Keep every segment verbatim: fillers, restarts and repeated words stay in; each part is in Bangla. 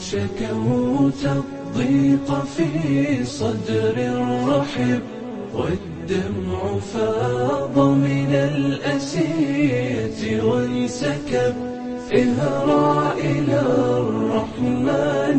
شكوت الضيق في صدر رحب والدمع فاض من الأسية وانسكب اهرع إلى الرحمن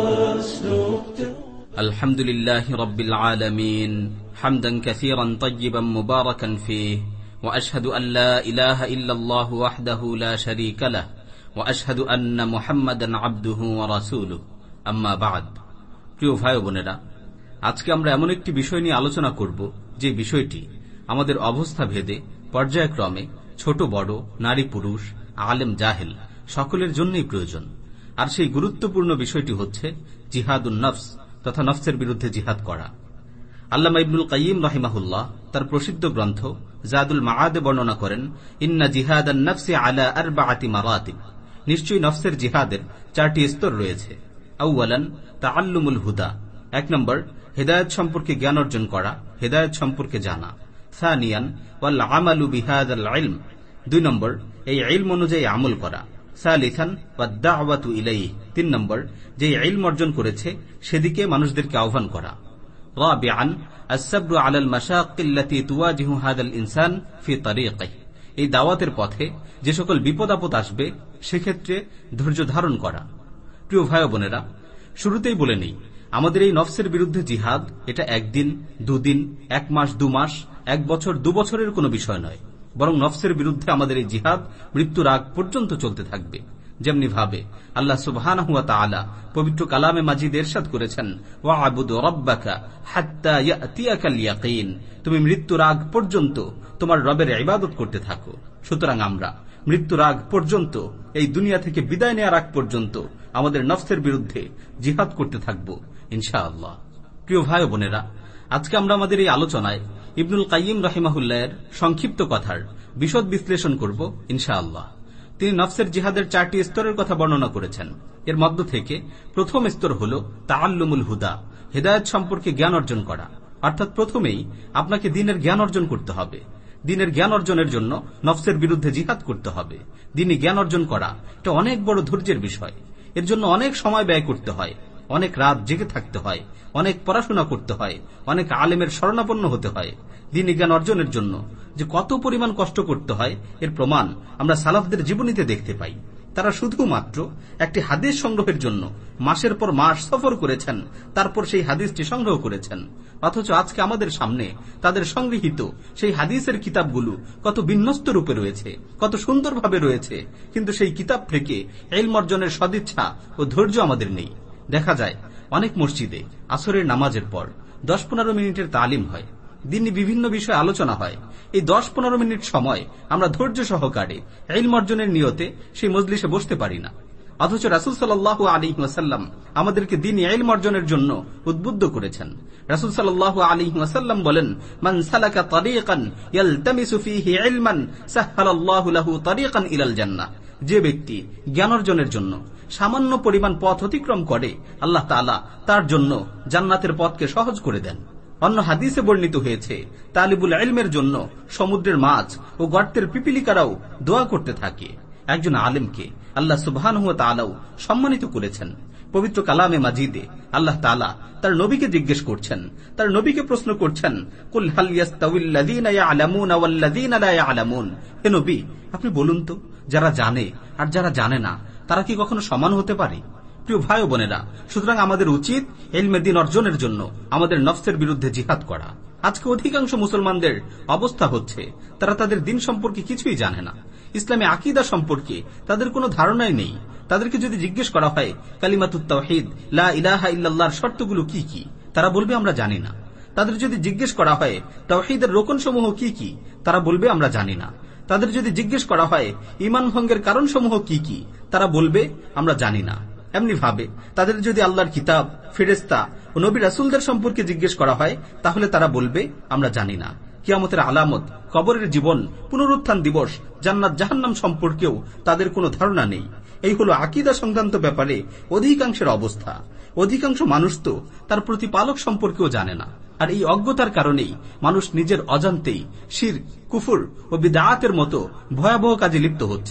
واسلك. الحمد لله رب العالمين حمدا كثيرا طيبا مباركا فيه، وأشهد أن لا إله إلا الله وحده لا شريك له، وأشهد أن محمدا عبده ورسوله. أما بعد. প্রিয় ভাই বোনেরা, আজকে আমরা এমন একটি বিষয় নিয়ে আলোচনা করব যে বিষয়টি আমাদের অবস্থা ভেদে পর্যায়ক্রমে ছোট বড়, নারী পুরুষ, আলেম জাহেল সকলের জন্যই প্রয়োজন। আর সেই গুরুত্বপূর্ণ বিষয়টি হচ্ছে জিহাদুন নফস তথা নফসের বিরুদ্ধে জিহাদ করা। আল্লামা ইবনুল কাইয়িম রাহিমাহুল্লাহ তার প্রসিদ্ধ গ্রন্থ জাদুল মাআদে বর্ণনা করেন, ইন্না জিহাদান নফসি আলা আরবাআতি মারাতিব, নিশ্চয়ই নফসের জিহাদের চারটি স্তর রয়েছে। আউয়ালান তাআল্লুমুল হুদা, এক নম্বর হেদায়েত সম্পর্কে জ্ঞান অর্জন করা, হেদায়েত সম্পর্কে জানা। সানিয়ান ওয়াল আমালু বিহাদাল ইলম, দুই নম্বর এই ইলম অনুযায়ী আমল করা। সালিসান ওয়াদ দাওয়াতু ইলাইহি, তিন নম্বর যে ইলম অর্জন করেছে সেদিকে মানুষদেরকে আহ্বান করা। রাবিআন আস-সাবরু আলাল মাশাক্কিল্লাতী তুওয়াজিহু হাদাল ইনসান ফি তারিকিহি, এই দাওয়াতের পথে যে সকল বিপদ আপদ আসবে সেক্ষেত্রে ধৈর্য ধারণ করা। প্রিয় ভাই বোনেরা, শুরুতেই বলে নেই, আমাদের এই নফসের বিরুদ্ধে জিহাদ এটা একদিন, দুদিন, এক মাস, দু মাস, এক বছর, দু বছরের কোনো বিষয় নয়, বরং নফসের বিরুদ্ধে আমাদের এই জিহাদ মৃত্যুর আগ পর্যন্ত চলতে থাকবে। যেমনি ভাবে আল্লাহ সুবহানাহু ওয়া তাআলা পবিত্র কালামে মাজিদে ইরশাদ করেছেন, ওয়া'বুদ রাব্বাকা হাত্তা ইয়াতিয়াকাল ইয়াকিন, তুমি মৃত্যুর আগ পর্যন্ত তোমার রবের ইবাদত করতে থাকো। সুতরাং আমরা মৃত্যুর আগ পর্যন্ত, এই দুনিয়া থেকে বিদায় নেওয়ার আগ পর্যন্ত আমাদের নফসের বিরুদ্ধে জিহাদ করতে থাকব ইনশাআল্লাহ। প্রিয় ভাই বোনেরা, আজকে আমরা আমাদের এই আলোচনায় ইবনুল কাইয়িম রাহিমাহুল্লাহর সংক্ষিপ্ত কথার বিশদ বিশ্লেষণ করব ইনশাআল্লাহ। তিনি নফসের জিহাদের চারটি স্তরের কথা বর্ণনা করেছেন। এর মধ্য থেকে প্রথম স্তর হল তাআল্লুমুল হুদা, হেদায়েত সম্পর্কে জ্ঞান অর্জন করা। অর্থাৎ প্রথমেই আপনাকে দ্বীনের জ্ঞান অর্জন করতে হবে। দ্বীনের জ্ঞান অর্জনের জন্য নফসের বিরুদ্ধে জিহাদ করতে হবে। দ্বীনি জ্ঞান অর্জন করা এটা অনেক বড় ধৈর্যের বিষয়। এর জন্য অনেক সময় ব্যয় করতে হয়, অনেক রাত জেগে থাকতে হয়, অনেক পড়াশোনা করতে হয়, অনেক আলেমের শরণাপন্ন হতে হয়। দ্বীনি জ্ঞান অর্জনের জন্য যে কত পরিমাণ কষ্ট করতে হয় এর প্রমাণ আমরা সালাফদের জীবনীতে দেখতে পাই। তারা শুধুমাত্র একটি হাদিস সংগ্রহের জন্য মাসের পর মাস সফর করেছেন, তারপর সেই হাদিসটি সংগ্রহ করেছেন। অথচ আজকে আমাদের সামনে তাদের সংগৃহীত সেই হাদিসের কিতাবগুলো কত বিন্যস্ত রূপে রয়েছে, কত সুন্দরভাবে রয়েছে, কিন্তু সেই কিতাব থেকে ইলম অর্জনের সদিচ্ছা ও ধৈর্য আমাদের নেই। দেখা যায় অনেক মসজিদে আসরের নামাজের পর দশ পনেরো মিনিটের তালিম হয়, দিনে বিভিন্ন বিষয়ে আলোচনা হয়। এই দশ পনেরো মিনিট সময় আমরা ধৈর্য সহকারে ইলম অর্জনের নিয়তে সেই মজলিসে বসতে পারি না। অথচ রাসূল সাল্লাল্লাহু আলাইহি ওয়াসাল্লাম আমাদেরকে দ্বীনি ইলম অর্জনের জন্য উদ্বুদ্ধ করেছেন। রাসূল সাল্লাল্লাহু আলাইহি ওয়াসাল্লাম বলেন, মান সালাকা তারিকান ইয়ালতামিসু ফীহি ইলমান সাহহালাল্লাহু লাহু তারিকান ইলাল জান্নাহ, যে ব্যক্তি জ্ঞান অর্জনের জন্য সামান্য পরিমাণ পথ অতিক্রম করে, আল্লাহ তাআলা তার জন্য জান্নাতের পথকে সহজ করে দেন। অন্য হাদিসে বর্ণিত হয়েছে, তালিবুল ইলমের জন্য সমুদ্রের মাছ ও গর্তের পিপিলিকারাও দোয়া করতে থাকে। একজন আলেমকে আল্লাহ সুবহানাহু ওয়া তাআলাও সম্মানিত করেছেন। পবিত্র কালামে মাজিদে আল্লাহ তাআলা তার নবীকে জিজ্ঞেস করছেন, তার নবীকে প্রশ্ন করছেন, কুল হাল ইয়াস্তাউল লাযীনা ইয়ালামুনা ওয়াল লাযীনা লা ইয়ালামুন, হে নবী আপনি বলুন তো, যারা জানে আর যারা জানে না তারা কি কখনো সমান হতে পারে? প্রিয় ভাই ও বোনেরা, সুতরাং আমাদের উচিত ইলমে দ্বীন অর্জনের জন্য আমাদের নফসের বিরুদ্ধে জিহাদ করা। আজকে অধিকাংশ মুসলমানদের অবস্থা হচ্ছে তারা তাদের দ্বীন সম্পর্কে কিছুই জানে না, ইসলামী আকীদা সম্পর্কে তাদের কোনো ধারণাই নেই। তাদেরকে যদি জিজ্ঞেস করা হয় কালিমাতুত তাওহীদ লা ইলাহা ইল্লাল্লাহর শর্তগুলো কি কি, তারা বলবে আমরা জানি না। তাদের যদি জিজ্ঞেস করা হয় তাওহীদের রোকনসমূহ কি কি, তারা বলবে আমরা জানি না। তাদের যদি জিজ্ঞেস করা হয় ঈমান ভঙ্গের কারণসমূহ কি কি, তারা বলবে আমরা জানি না। এমনি ভাবে তাদের যদি আল্লাহর কিতাব, ফেরেশতা ও নবী রাসূলদের সম্পর্কে জিজ্ঞেস করা হয় তাহলে তারা বলবে আমরা জানি না। কিয়ামতের আলামত, কবরের জীবন, পুনরুত্থান দিবস, জান্নাত জাহান্নাম সম্পর্কেও তাদের কোনো ধারণা নেই। এই হলো আকীদা সংক্রান্ত ব্যাপারে অধিকাংশের অবস্থা। অধিকাংশ মানুষ তো তার প্রতিপালক সম্পর্কেও জানে না। আর এই অজ্ঞতার কারণেই মানুষ নিজের অজান্তেই শিরক, কুফর ও বিদআতের মতো ভয়াবহ কাজে লিপ্ত হচ্ছে।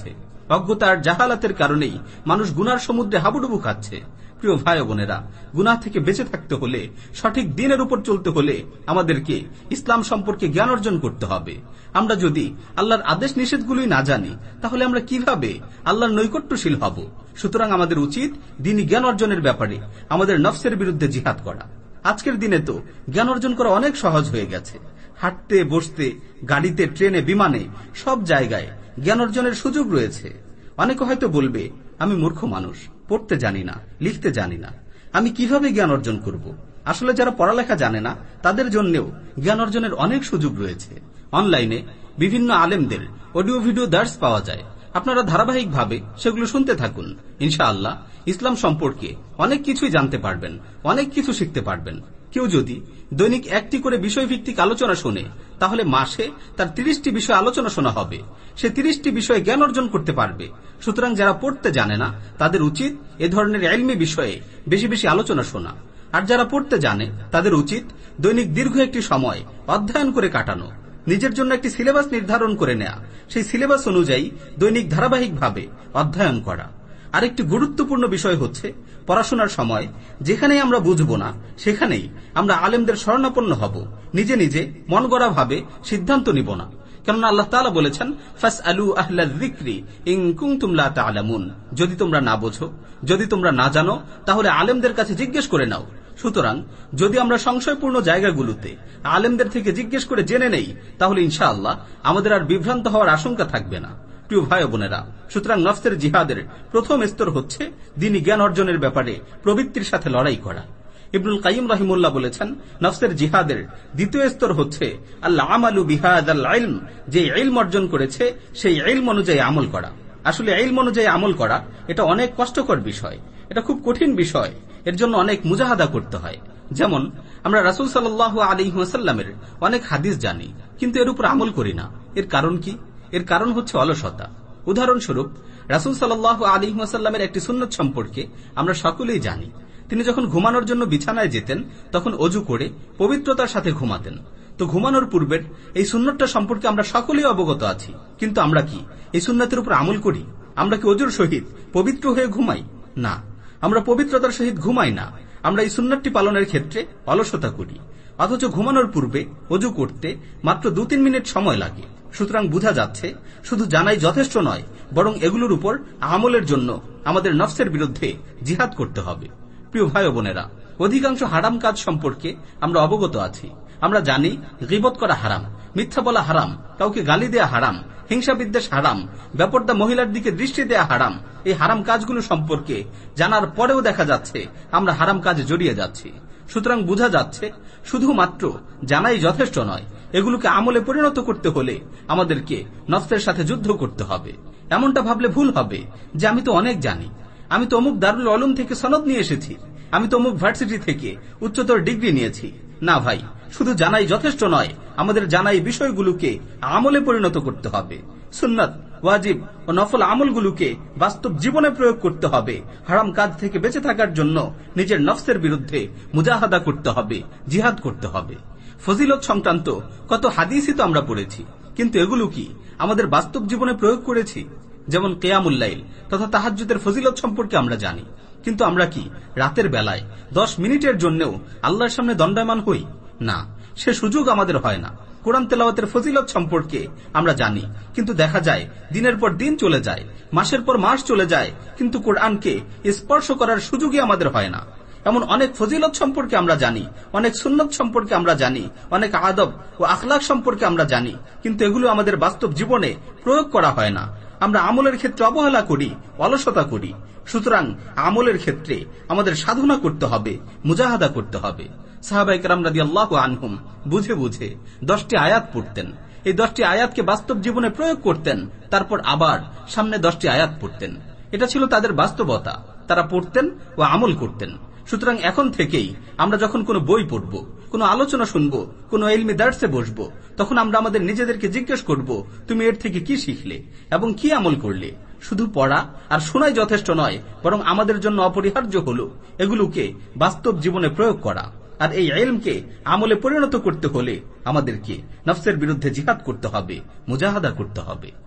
অজ্ঞতা আর জাহালাতের কারণেই মানুষ গুনার সমুদ্রে হাবুডুবু খাচ্ছে। প্রিয় ভাই ও বোনেরা, গুনাহ থেকে বেঁচে থাকতে হলে, সঠিক দ্বীনের উপর চলতে হলে আমাদেরকে ইসলাম সম্পর্কে জ্ঞান অর্জন করতে হবে। আমরা যদি আল্লাহর আদেশ নিষেধগুলোই না জানি, তাহলে আমরা কিভাবে আল্লাহর নৈকট্যশীল হব? সুতরাং আমাদের উচিত দ্বীনি জ্ঞান অর্জনের ব্যাপারে আমাদের নফসের বিরুদ্ধে জিহাদ করা। আজকের দিনে তো জ্ঞান অর্জন করা অনেক সহজ হয়ে গেছে। হাঁটতে, বসতে, গাড়িতে, ট্রেনে, বিমানে, সব জায়গায় জ্ঞান অর্জনের সুযোগ রয়েছে। অনেকে হয়তো বলবে, আমি মূর্খ মানুষ, পড়তে জানি না, লিখতে জানি না, আমি কিভাবে জ্ঞান অর্জন করব? আসলে যারা পড়ালেখা জানে না তাদের জন্যও জ্ঞান অর্জনের অনেক সুযোগ রয়েছে। অনলাইনে বিভিন্ন আলেমদের অডিও ভিডিও দার্স পাওয়া যায়। আপনারা ধারাবাহিকভাবে সেগুলো শুনতে থাকুন। ইনশাআল্লাহ ইসলাম সম্পর্কে অনেক কিছুই জানতে পারবেন, অনেক কিছু শিখতে পারবেন। কেউ যদি দৈনিক একটি করে বিষয়ভিত্তিক আলোচনা শুনে, তাহলে মাসে তার তিরিশটি বিষয় আলোচনা শোনা হবে। সে তিরিশটি বিষয়ে জ্ঞান অর্জন করতে পারবে। সুতরাং যারা পড়তে জানে না তাদের উচিত এ ধরনের ইলমি বিষয়ে বেশি বেশি আলোচনা শোনা। আর যারা পড়তে জানে তাদের উচিত দৈনিক দীর্ঘ একটি সময় অধ্যয়ন করে কাটানো, নিজের জন্য একটি সিলেবাস নির্ধারণ করে নেয়া, সেই সিলেবাস অনুযায়ী দৈনিক ধারাবাহিকভাবে অধ্যয়ন করা। আরেকটি গুরুত্বপূর্ণ বিষয় হচ্ছে, পড়াশোনার সময় যেখানেই আমরা বুঝব না সেখানেই আমরা আলেমদের শরণাপন্ন হব। নিজে নিজে মন গড়া ভাবে সিদ্ধান্ত নিব না। কেননা আল্লাহ তাআলা বলেছেন, ফাসআলু আহলায যিকরি ইন কুনতুম লা তা'লামুন। যদি তোমরা না বোঝো, যদি তোমরা না জানো, তাহলে আলেমদের কাছে জিজ্ঞেস করে নাও। সুতরাং যদি আমরা সংশয়পূর্ণ জায়গাগুলোতে আলেমদের থেকে জিজ্ঞেস করে জেনে নেই, তাহলে ইনশাআল্লাহ আমাদের আর বিভ্রান্ত হওয়ার আশঙ্কা থাকবে না। প্রিয় ভাই ও বোনেরা, সুতরাং নফসের জিহাদের প্রথম স্তর হচ্ছে দ্বীনি জ্ঞান অর্জনের ব্যাপারে প্রবৃত্তির সাথে লড়াই করা। ইবনুল কাইয়িম রাহিমাহুল্লাহ বলেছেন, নফসের জিহাদের দ্বিতীয় স্তর হচ্ছে আল আমালু বিহাদাল ইলম, যে ইলম অর্জন করেছে সেই ইলম অনুযায়ী আমল করা। আসলে ইলম অনুযায়ী আমল করা এটা অনেক কষ্টকর বিষয়, এটা খুব কঠিন বিষয়। এর জন্য অনেক মুজাহাদা করতে হয়। যেমন আমরা রাসূল সাল্লাল্লাহু আলাইহি ওয়াসাল্লামের অনেক হাদিস জানি, কিন্তু এর উপর আমল করি না। এর কারণ কি? এর কারণ হচ্ছে অলসতা। উদাহরণস্বরূপ, রাসূল সাল্লাল্লাহু আলাইহি ওয়াসাল্লামের একটি সুন্নাত সম্পর্কে আমরা সকলেই জানি। তিনি যখন ঘুমানোর জন্য বিছানায় যেতেন, তখন অজু করে পবিত্রতার সাথে ঘুমাতেন। তো ঘুমানোর পূর্বের এই সুন্নাতটা সম্পর্কে আমরা সকলেই অবগত আছি, কিন্তু আমরা কি এই সুন্নাতের উপর আমল করি? আমরা কি অজুর সহিত পবিত্র হয়ে ঘুমাই? না, আমরা পবিত্রতার সহিত ঘুমাই না। আমরা এই সুন্নাতটি পালনের ক্ষেত্রে অলসতা করি। অথচ ঘুমানোর পূর্বে অজু করতে মাত্র দু তিন মিনিট সময় লাগে। সুতরাং বোঝা যাচ্ছে, শুধু জানাই যথেষ্ট নয়, বরং এগুলোর উপর আমলের জন্য আমাদের নফসের বিরুদ্ধে জিহাদ করতে হবে। প্রিয় ভাই ও বোনেরা, অধিকাংশ হারাম কাজ সম্পর্কে আমরা অবগত আছি। আমরা জানি গীবত করা হারাম, মিথ্যা বলা হারাম, কাউকে গালি দেয়া হারাম, হিংসা বিদ্বেষ হারাম, বেপরদা মহিলার দিকে দৃষ্টি দেয়া হারাম। এই হারাম কাজগুলো সম্পর্কে জানার পরেও দেখা যাচ্ছে আমরা হারাম কাজে জড়িয়ে যাচ্ছি। সুতরাং বোঝা যাচ্ছে শুধুমাত্র জানাই যথেষ্ট নয়, এগুলোকে আমলে পরিণত করতে হলে আমাদেরকে নফসের সাথে যুদ্ধ করতে হবে। এমনটা ভাবলে ভুল হবে যে আমি তো অনেক জানি, আমি তো অমুক দারুল উলুম থেকে সনদ নিয়ে এসেছি, আমি তো অমুক ভার্সিটি থেকে উচ্চতর ডিগ্রি নিয়েছি। না ভাই, শুধু জানাই যথেষ্ট নয়, আমাদের জানাই বিষয়গুলোকে আমলে পরিণত করতে হবে। সুন্নাত, ওয়াজিব ও নফল আমলগুলোকে বাস্তব জীবনে প্রয়োগ করতে হবে। হারাম কাজ থেকে বেঁচে থাকার জন্য নিজের নফসের বিরুদ্ধে মুজাহাদা করতে হবে, জিহাদ করতে হবে। ফজিলত সংক্রান্ত কত হাদিসই তো আমরা পড়েছি, কিন্তু এগুলো কি আমাদের বাস্তব জীবনে প্রয়োগ করেছি? যেমন কিয়ামুল লাইল তথা তাহাজ্জুদের ফজিলত সম্পর্কে আমরা জানি, কিন্তু আমরা কি রাতের বেলায় দশ মিনিটের জন্যও আল্লাহর সামনে দণ্ডায়মান হই? না, সে সুযোগ আমাদের হয় না। কোরআন তেলাওয়াতের ফজিলত সম্পর্কে আমরা জানি, কিন্তু দেখা যায় দিনের পর দিন চলে যায়, মাসের পর মাস চলে যায়, কিন্তু কোরআনকে স্পর্শ করার সুযোগই আমাদের হয় না। এমন অনেক ফজিলত সম্পর্কে আমরা জানি, অনেক সুন্নত সম্পর্কে আমরা জানি, অনেক আদব ও আখলাক সম্পর্কে আমরা জানি, কিন্তু এগুলো আমাদের বাস্তব জীবনে প্রয়োগ করা হয় না। আমরা আমলের ক্ষেত্রে অবহেলা করি, অলসতা করি। সুতরাং আমলের ক্ষেত্রে আমাদের সাধনা করতে হবে, মুজাহাদা করতে হবে। সাহাবায়ে কেরাম রাদিয়াল্লাহু আনহুম বুঝে বুঝে দশটি আয়াত পড়তেন, এই দশটি আয়াতকে বাস্তব জীবনে প্রয়োগ করতেন, তারপর আবার সামনে দশটি আয়াত পড়তেন। এটা ছিল তাদের বাস্তবতা, তারা পড়তেন ও আমল করতেন। সুতরাং এখন থেকেই আমরা যখন কোনো বই পড়ব, কোনো আলোচনা শুনব, কোনো ইলমি দার্সে বসব, তখন আমরা আমাদের নিজেদেরকে জিজ্ঞেস করব, তুমি এর থেকে কি শিখলে এবং কি আমল করলে? শুধু পড়া আর শোনাই যথেষ্ট নয়, বরং আমাদের জন্য অপরিহার্য হল এগুলোকে বাস্তব জীবনে প্রয়োগ করা। আর এই ইলমকে আমলে পরিণত করতে হলে আমাদেরকে নফসের বিরুদ্ধে জিহাদ করতে হবে, মুজাহাদা করতে হবে।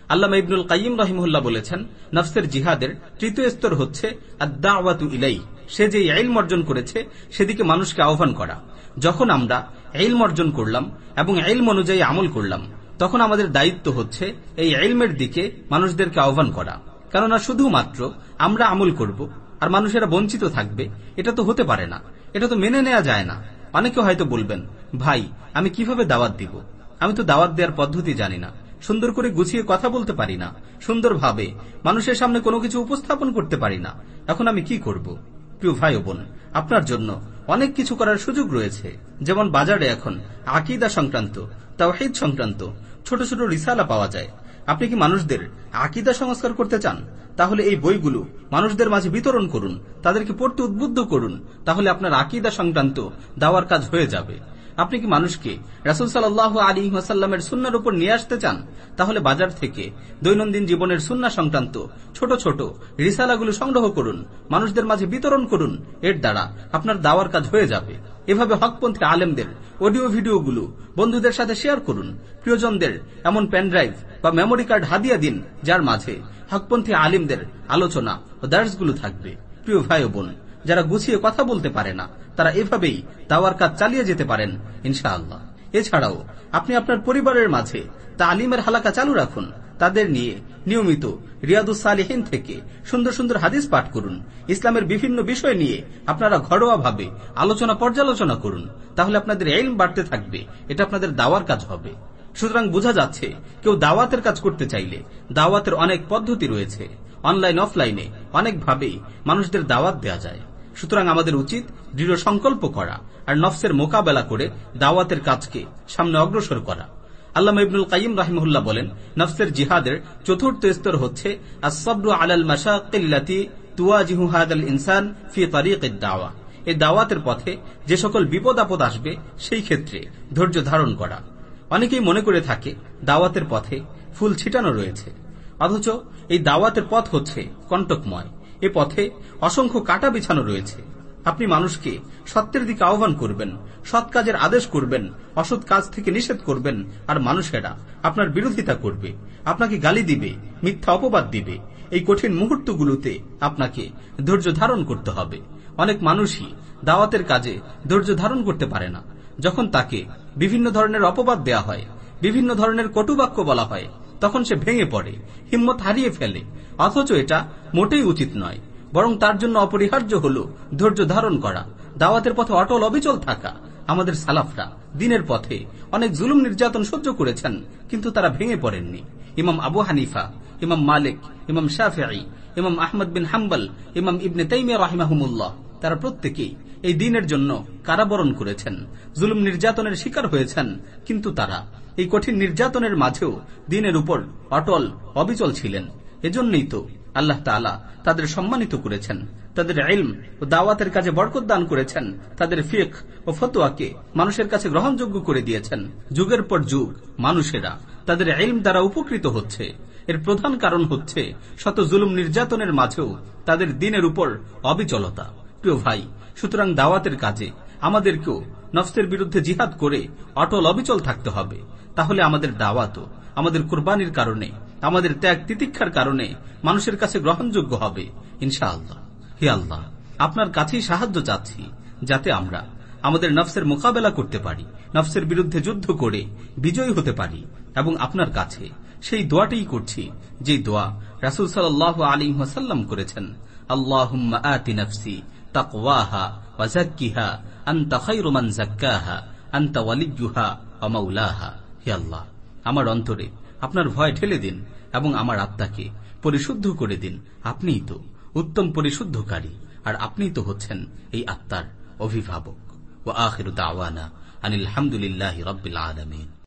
আল্লামা ইবনুল কাইয়িম রাহিমাহুল্লাহ বলেছেন, নফসের জিহাদের তৃতীয় স্তর হচ্ছে আদ-দাওয়াতু ইলাই, সে যে ইলম অর্জন করেছে সেদিকে মানুষকে আহ্বান করা। যখন আমরা ইলম অর্জন করলাম এবং ইলম অনুযায়ী আমল করলাম, তখন আমাদের দায়িত্ব হচ্ছে এই ইলমের দিকে মানুষদেরকে আহ্বান করা। কেননা শুধুমাত্র আমরা আমল করব আর মানুষেরা বঞ্চিত থাকবে, এটা তো হতে পারে না, এটা তো মেনে নেওয়া যায় না। অনেকে হয়তো বলবেন, ভাই আমি কিভাবে দাওয়াত দিব, আমি তো দাওয়াত দেওয়ার পদ্ধতি জানি না, সুন্দর করে গুছিয়ে কথা বলতে পারি না, সুন্দরভাবে মানুষের সামনে কোনো কিছু উপস্থাপন করতে পারি না, এখন আমি কি করব? প্রিয় ভাই ও বোন, আপনার জন্য অনেক কিছু করার সুযোগ রয়েছে। যেমন বাজারে এখন আকীদা সংক্রান্ত, তাওহীদ সংক্রান্ত ছোট ছোট রিসালা পাওয়া যায়। আপনি কি মানুষদের আকীদা সংস্কার করতে চান? তাহলে এই বইগুলো মানুষদের মাঝে বিতরণ করুন, তাদেরকে পড়তে উদ্বুদ্ধ করুন, তাহলে আপনার আকীদা সংক্রান্ত দাওয়ার কাজ হয়ে যাবে। আপনি কি মানুষকে রাসূল সাল্লাল্লাহু আলাইহি ওয়াসাল্লামের সুন্নাহর উপর নিয়ে আসতে চান? তাহলে বাজার থেকে দৈনন্দিন জীবনের সুন্নাহ সংক্রান্ত ছোট ছোট রিসালাগুলো সংগ্রহ করুন, মানুষদের মাঝে বিতরণ করুন, এর দ্বারা আপনার দাওয়ার কাজ হয়ে যাবে। এভাবে হকপন্থী আলেমদের অডিও ভিডিওগুলো বন্ধুদের সাথে শেয়ার করুন। প্রিয়জনদের এমন পেনড্রাইভ বা মেমোরি কার্ড হাদিয়া দিন, যার মাঝে হকপন্থী আলেমদের আলোচনা ও দার্সগুলো থাকবে। প্রিয় ভাই ও বোন, যারা গুছিয়ে কথা বলতে পারে না, তারা এভাবেই দাওয়ার কাজ চালিয়ে যেতে পারেন ইনশাআল্লাহ। এছাড়াও আপনি আপনার পরিবারের মাঝে তালিমের হালাকা চালু রাখুন, তাদের নিয়ে নিয়মিত রিয়াদুস সালিহিন থেকে সুন্দর সুন্দর হাদিস পাঠ করুন। ইসলামের বিভিন্ন বিষয় নিয়ে আপনারা ঘরোয়াভাবে আলোচনা পর্যালোচনা করুন, তাহলে আপনাদের ইলম বাড়তে থাকবে, এটা আপনাদের দাওয়ার কাজ হবে। সুতরাং বোঝা যাচ্ছে, কেউ দাওয়াতের কাজ করতে চাইলে দাওয়াতের অনেক পদ্ধতি রয়েছে, অনলাইন অফলাইনে অনেকভাবেই মানুষদের দাওয়াত দেয়া যায়। সুতরাং আমাদের উচিত দৃঢ় সংকল্প করা আর নফসের মোকাবেলা করে দাওয়াতের কাজকে সামনে অগ্রসর করা। আল্লামা ইবনুল কাইয়িম রাহিমাহুল্লাহ বলেন, নফসের জিহাদের চতুর্থ স্তর হচ্ছে আস-সাবরু আলাল মাশাক্কিল্লাতি তুওয়াজিহু হাদাল ইনসান ফি তারিকিদ দাওয়া। এই দাওয়াতের পথে যে সকল বিপদ আপদ আসবে সেই ক্ষেত্রে ধৈর্য ধারণ করা। অনেকেই মনে করে থাকে দাওয়াতের পথে ফুল ছিটানো রয়েছে, অথচ এই দাওয়াতের পথ হচ্ছে কণ্টকময়। এ পথে অসংখ্য কাঁটা বিছানো রয়েছে। আপনি মানুষকে সত্যের দিকে আহ্বান করবেন, সৎ কাজের আদেশ করবেন, অসৎ কাজ থেকে নিষেধ করবেন, আর মানুষেরা আপনার বিরোধিতা করবে, আপনাকে গালি দিবে, মিথ্যা অপবাদ দিবে। এই কঠিন মুহূর্তগুলোতে আপনাকে ধৈর্য ধারণ করতে হবে। অনেক মানুষই দাওয়াতের কাজে ধৈর্য ধারণ করতে পারে না। যখন তাকে বিভিন্ন ধরনের অপবাদ দেয়া হয়, বিভিন্ন ধরনের কটুবাক্য বলা হয়, তখন সে ভেঙে পড়ে, হিম্মত হারিয়ে ফেলে। অথচ এটা মোটেই উচিত নয়, বরং তার জন্য অপরিহার্য হল ধৈর্য ধারণ করা, দাওয়াতের পথে অটল অবিচল থাকা। আমাদের সালাফরা দ্বীনের পথে অনেক জুলুম নির্যাতন সহ্য করেছেন, কিন্তু তারা ভেঙে পড়েননি। ইমাম আবু হানিফা, ইমাম মালিক, ইমাম শাফিঈ, ইমাম আহমদ বিন হাম্বল, ইমাম ইবনে তাইমিয়া রাহিমাহুমুল্লাহ, তারা প্রত্যেকেই এই দ্বীনের জন্য কারাবরণ করেছেন, জুলুম নির্যাতনের শিকার হয়েছেন, কিন্তু তারা এই কঠিন নির্যাতনের মাঝেও দ্বীনের উপর অটল অবিচল ছিলেন। এজন্যই তো আল্লাহ তাআলা তাদের সম্মানিত করেছেন, তাদের ইলম ও দাওয়াতের কাজে বরকত দান করেছেন, তাদের ফিকহ ও ফতোয়াকে মানুষের কাছে গ্রহণযোগ্য করে দিয়েছেন। যুগের পর যুগ মানুষেরা তাদের ইলম দ্বারা উপকৃত হচ্ছে। এর প্রধান কারণ হচ্ছে শত জুলুম নির্যাতনের মাঝেও তাদের দ্বীনের উপর অবিচলতা। প্রিয় ভাই, সুতরাং দাওয়াতের কাজে আমাদেরকেও নফসের বিরুদ্ধে জিহাদ করে অটল অবিচল থাকতে হবে। তাহলে আমাদের দাওয়াতও আমাদের কুরবানির কারণে, আমাদের ত্যাগ তিতিক্ষার কারণে মানুষের কাছে গ্রহণযোগ্য হবে ইনশাআল্লাহ। হে আল্লাহ, আপনার কাছেই সাহায্য চাচ্ছি, যাতে আমরা আমাদের নফসের মোকাবেলা করতে পারি, নফসের বিরুদ্ধে যুদ্ধ করে বিজয়ী হতে পারি। এবং আপনার কাছে সেই দোয়াটাই করছি যে দোয়া রাসূল সাল্লাল্লাহু আলাইহি ওয়াসাল্লাম করেছেন, আল্লাহুম্মা আতি নফসি তাকওয়াহা ওয়া যাক্কিহা আনতা খায়রু মান যাক্কাহা আনতা ওয়ালিয়্যুহা ওয়া মাওলাহা। হে আল্লাহ, আমার অন্তরে আপনার ভয় ঢেলে দিন এবং আমার আত্মাকে পরিশুদ্ধ করে দিন। আপনিই তো উত্তম পরিশুদ্ধকারী, আর আপনিই তো হচ্ছেন এই আত্মার অভিভাবক। ওয়া আখিরু দাওয়ানা আনিল হামদুলিল্লাহি রাব্বিল আলামিন।